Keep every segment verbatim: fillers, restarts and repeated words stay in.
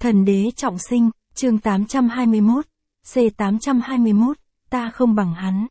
Thần đế trọng sinh, chương tám trăm hai mươi mốt, C tám trăm hai mươi mốt, ta không bằng hắn.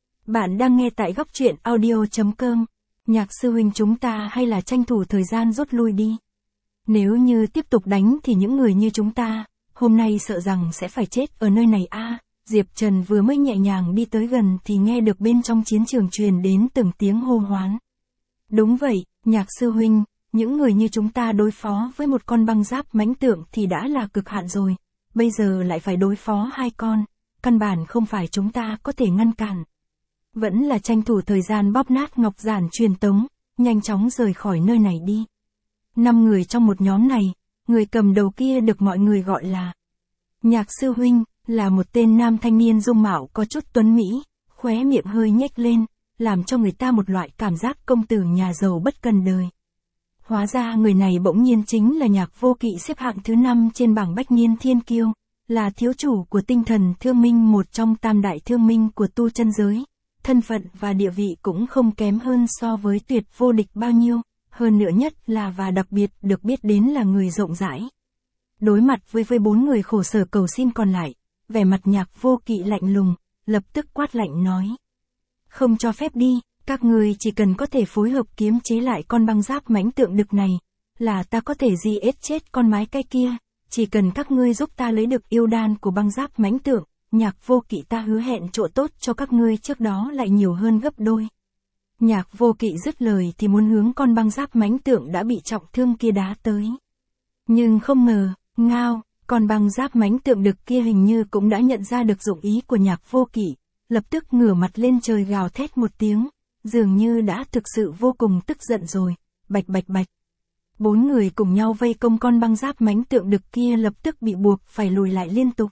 Bạn đang nghe tại góc truyện audio chấm com. Nhạc sư huynh chúng ta hay là tranh thủ thời gian rút lui đi. Nếu như tiếp tục đánh thì những người như chúng ta, hôm nay sợ rằng sẽ phải chết ở nơi này a. Diệp Trần vừa mới nhẹ nhàng đi tới gần thì nghe được bên trong chiến trường truyền đến từng tiếng hô hoán. Đúng vậy, Nhạc sư huynh, những người như chúng ta đối phó với một con băng giáp mãnh tượng thì đã là cực hạn rồi, bây giờ lại phải đối phó hai con, căn bản không phải chúng ta có thể ngăn cản. Vẫn là tranh thủ thời gian bóp nát ngọc giản truyền tống, nhanh chóng rời khỏi nơi này đi. Năm người trong một nhóm này, người cầm đầu kia được mọi người gọi là Nhạc sư huynh, là một tên nam thanh niên dung mạo có chút tuấn mỹ, khóe miệng hơi nhếch lên, làm cho người ta một loại cảm giác công tử nhà giàu bất cần đời. Hóa ra người này bỗng nhiên chính là Nhạc Vô Kỵ, xếp hạng thứ năm trên bảng bách niên thiên kiêu, là thiếu chủ của tinh thần thương minh, một trong tam đại thương minh của tu chân giới. Thân phận và địa vị cũng không kém hơn so với Tuyệt Vô Địch bao nhiêu, hơn nữa nhất là và đặc biệt được biết đến là người rộng rãi. Đối mặt với với bốn người khổ sở cầu xin còn lại, vẻ mặt Nhạc Vô Kỵ lạnh lùng, lập tức quát lạnh nói. Không cho phép đi, các người chỉ cần có thể phối hợp kiếm chế lại con băng giáp mãnh tượng đực này, là ta có thể di ết chết con mái cái kia, chỉ cần các ngươi giúp ta lấy được yêu đan của băng giáp mãnh tượng, Nhạc Vô Kỵ ta hứa hẹn chỗ tốt cho các ngươi trước đó lại nhiều hơn gấp đôi. Nhạc Vô Kỵ dứt lời thì muốn hướng con băng giáp mãnh tượng đã bị trọng thương kia đá tới. Nhưng không ngờ, ngao, con băng giáp mãnh tượng đực kia hình như cũng đã nhận ra được dụng ý của Nhạc Vô Kỵ, lập tức ngửa mặt lên trời gào thét một tiếng, dường như đã thực sự vô cùng tức giận rồi, bạch bạch bạch. Bốn người cùng nhau vây công con băng giáp mãnh tượng đực kia lập tức bị buộc phải lùi lại liên tục.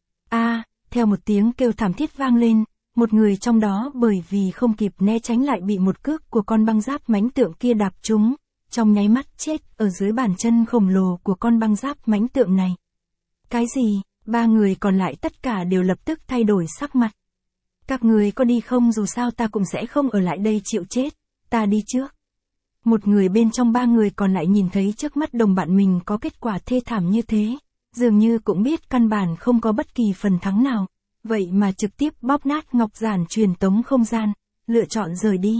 A, theo một tiếng kêu thảm thiết vang lên, một người trong đó bởi vì không kịp né tránh lại bị một cước của con băng giáp mãnh tượng kia đạp trúng, trong nháy mắt chết ở dưới bàn chân khổng lồ của con băng giáp mãnh tượng này. Cái gì? Ba người còn lại tất cả đều lập tức thay đổi sắc mặt. Các người có đi không, dù sao ta cũng sẽ không ở lại đây chịu chết, ta đi trước. Một người bên trong ba người còn lại nhìn thấy trước mắt đồng bạn mình có kết quả thê thảm như thế, dường như cũng biết căn bản không có bất kỳ phần thắng nào, vậy mà trực tiếp bóp nát ngọc giản truyền tống không gian, lựa chọn rời đi.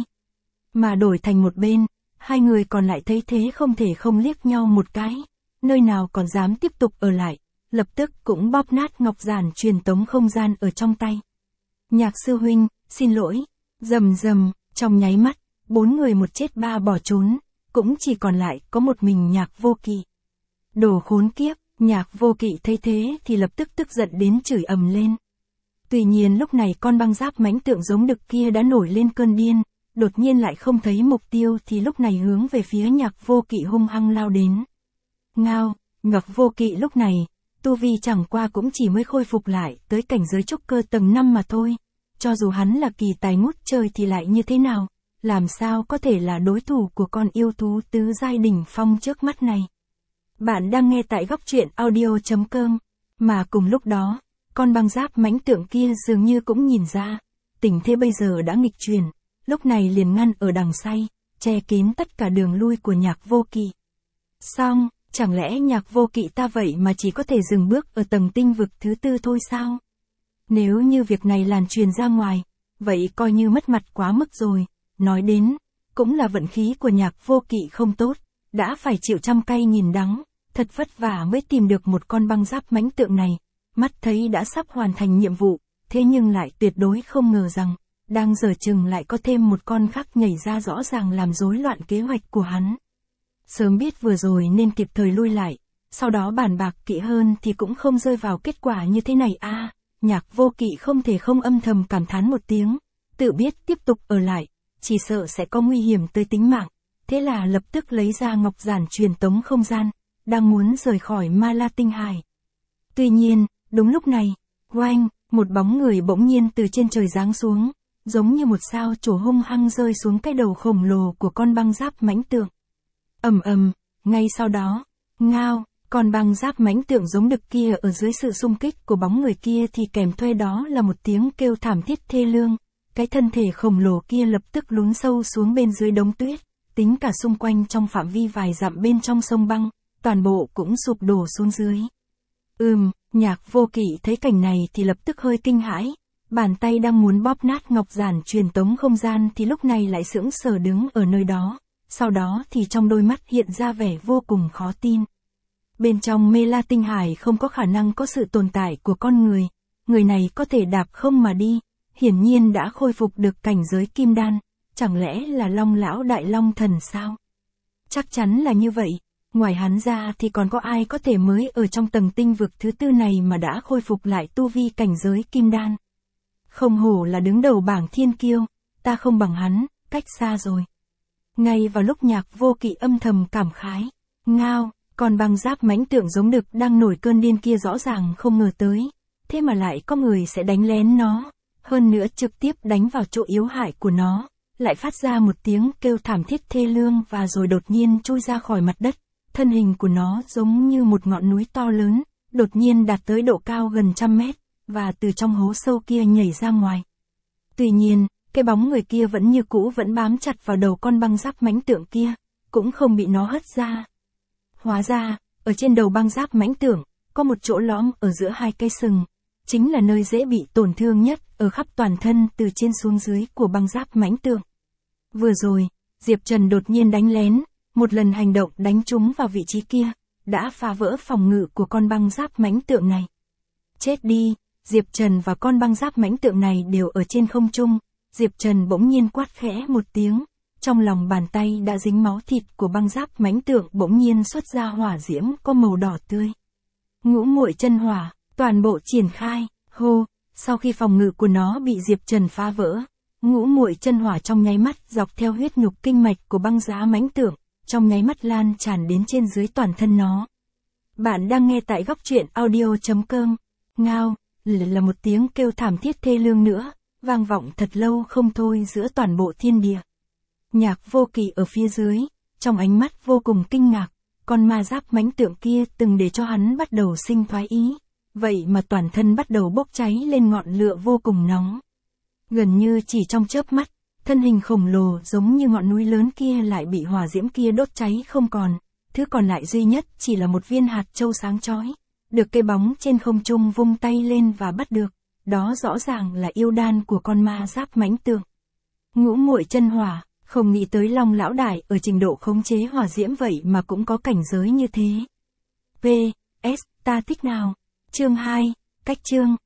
Mà đổi thành một bên, hai người còn lại thấy thế không thể không liếc nhau một cái, nơi nào còn dám tiếp tục ở lại, lập tức cũng bóp nát ngọc giản truyền tống không gian ở trong tay. Nhạc sư huynh, xin lỗi, rầm rầm, trong nháy mắt, bốn người một chết ba bỏ trốn, cũng chỉ còn lại có một mình Nhạc Vô Kỵ. Đồ khốn kiếp, Nhạc Vô Kỵ thấy thế thì lập tức tức giận đến chửi ầm lên. Tuy nhiên lúc này con băng giáp mãnh tượng giống đực kia đã nổi lên cơn điên, đột nhiên lại không thấy mục tiêu thì lúc này hướng về phía Nhạc Vô Kỵ hung hăng lao đến. Ngao, Nhạc Vô Kỵ lúc này, tu vi chẳng qua cũng chỉ mới khôi phục lại tới cảnh giới trúc cơ tầng năm mà thôi. Cho dù hắn là kỳ tài ngút trời thì lại như thế nào, làm sao có thể là đối thủ của con yêu thú tứ giai đỉnh phong trước mắt này. Bạn đang nghe tại góc truyện audio chấm com, mà cùng lúc đó, con băng giáp mãnh tượng kia dường như cũng nhìn ra, tình thế bây giờ đã nghịch chuyển, lúc này liền ngăn ở đằng say, che kín tất cả đường lui của Nhạc Vô Kỵ. Xong, chẳng lẽ Nhạc Vô Kỵ ta vậy mà chỉ có thể dừng bước ở tầng tinh vực thứ tư thôi sao? Nếu như việc này lan truyền ra ngoài, vậy coi như mất mặt quá mức rồi, nói đến, cũng là vận khí của Nhạc Vô Kỵ không tốt, đã phải chịu trăm cay nghìn đắng, thật vất vả mới tìm được một con băng giáp mãnh tượng này, mắt thấy đã sắp hoàn thành nhiệm vụ, thế nhưng lại tuyệt đối không ngờ rằng, đang dở chừng lại có thêm một con khác nhảy ra rõ ràng làm rối loạn kế hoạch của hắn. Sớm biết vừa rồi nên kịp thời lui lại, sau đó bàn bạc kỹ hơn thì cũng không rơi vào kết quả như thế này a. À, Nhạc Vô Kỵ không thể không âm thầm cảm thán một tiếng, tự biết tiếp tục ở lại, chỉ sợ sẽ có nguy hiểm tới tính mạng, thế là lập tức lấy ra ngọc giản truyền tống không gian, đang muốn rời khỏi Ma La Tinh Hải. Tuy nhiên, đúng lúc này, oanh, một bóng người bỗng nhiên từ trên trời giáng xuống, giống như một sao chổi hung hăng rơi xuống cái đầu khổng lồ của con băng giáp mãnh tượng. Ầm ầm, ngay sau đó, ngao, con băng giáp mãnh tượng giống đực kia ở dưới sự xung kích của bóng người kia thì kèm thuê đó là một tiếng kêu thảm thiết thê lương, cái thân thể khổng lồ kia lập tức lún sâu xuống bên dưới đống tuyết, tính cả xung quanh trong phạm vi vài dặm bên trong sông băng, toàn bộ cũng sụp đổ xuống dưới, Ừm, Nhạc Vô Kỵ thấy cảnh này thì lập tức hơi kinh hãi, bàn tay đang muốn bóp nát ngọc giản truyền tống không gian thì lúc này lại sững sờ đứng ở nơi đó, sau đó thì trong đôi mắt hiện ra vẻ vô cùng khó tin. Bên trong Mê La Tinh Hải không có khả năng có sự tồn tại của con người, người này có thể đạp không mà đi, hiển nhiên đã khôi phục được cảnh giới kim đan, chẳng lẽ là Long lão đại long thần sao? Chắc chắn là như vậy, ngoài hắn ra thì còn có ai có thể mới ở trong tầng tinh vực thứ tư này mà đã khôi phục lại tu vi cảnh giới kim đan. Không hổ là đứng đầu bảng thiên kiêu, ta không bằng hắn, cách xa rồi. Ngay vào lúc Nhạc Vô Kỵ âm thầm cảm khái, ngao, còn băng giáp mãnh tượng giống đực đang nổi cơn điên kia rõ ràng không ngờ tới, thế mà lại có người sẽ đánh lén nó, hơn nữa trực tiếp đánh vào chỗ yếu hại của nó, lại phát ra một tiếng kêu thảm thiết thê lương và rồi đột nhiên trôi ra khỏi mặt đất, thân hình của nó giống như một ngọn núi to lớn, đột nhiên đạt tới độ cao gần trăm mét, và từ trong hố sâu kia nhảy ra ngoài. Tuy nhiên, cái bóng người kia vẫn như cũ vẫn bám chặt vào đầu con băng giáp mãnh tượng kia, cũng không bị nó hất ra. Hóa ra, ở trên đầu băng giáp mãnh tượng, có một chỗ lõm ở giữa hai cây sừng, chính là nơi dễ bị tổn thương nhất ở khắp toàn thân từ trên xuống dưới của băng giáp mãnh tượng. Vừa rồi, Diệp Trần đột nhiên đánh lén, một lần hành động đánh trúng vào vị trí kia, đã phá vỡ phòng ngự của con băng giáp mãnh tượng này. Chết đi, Diệp Trần và con băng giáp mãnh tượng này đều ở trên không trung, Diệp Trần bỗng nhiên quát khẽ một tiếng, trong lòng bàn tay đã dính máu thịt của băng giáp mãnh tượng bỗng nhiên xuất ra hỏa diễm có màu đỏ tươi. Ngũ muội chân hỏa, toàn bộ triển khai, hô, sau khi phòng ngự của nó bị Diệp Trần phá vỡ, ngũ muội chân hỏa trong nháy mắt dọc theo huyết nhục kinh mạch của băng giá mãnh tượng, trong nháy mắt lan tràn đến trên dưới toàn thân nó. Bạn đang nghe tại góc truyện audio chấm com. Ngao, là một tiếng kêu thảm thiết thê lương nữa, vang vọng thật lâu không thôi giữa toàn bộ thiên địa. Nhạc Vô Kỵ ở phía dưới, trong ánh mắt vô cùng kinh ngạc, con ma giáp mãnh tượng kia từng để cho hắn bắt đầu sinh thoái ý, vậy mà toàn thân bắt đầu bốc cháy lên ngọn lửa vô cùng nóng. Gần như chỉ trong chớp mắt, thân hình khổng lồ giống như ngọn núi lớn kia lại bị hỏa diễm kia đốt cháy không còn, thứ còn lại duy nhất chỉ là một viên hạt châu sáng chói, được cây bóng trên không trung vung tay lên và bắt được, đó rõ ràng là yêu đan của con ma giáp mãnh tượng. Ngũ muội chân hỏa, không nghĩ tới Long lão đại ở trình độ khống chế hỏa diễm vậy mà cũng có cảnh giới như thế. pê ét, ta thích nào. Chương hai, cách chương.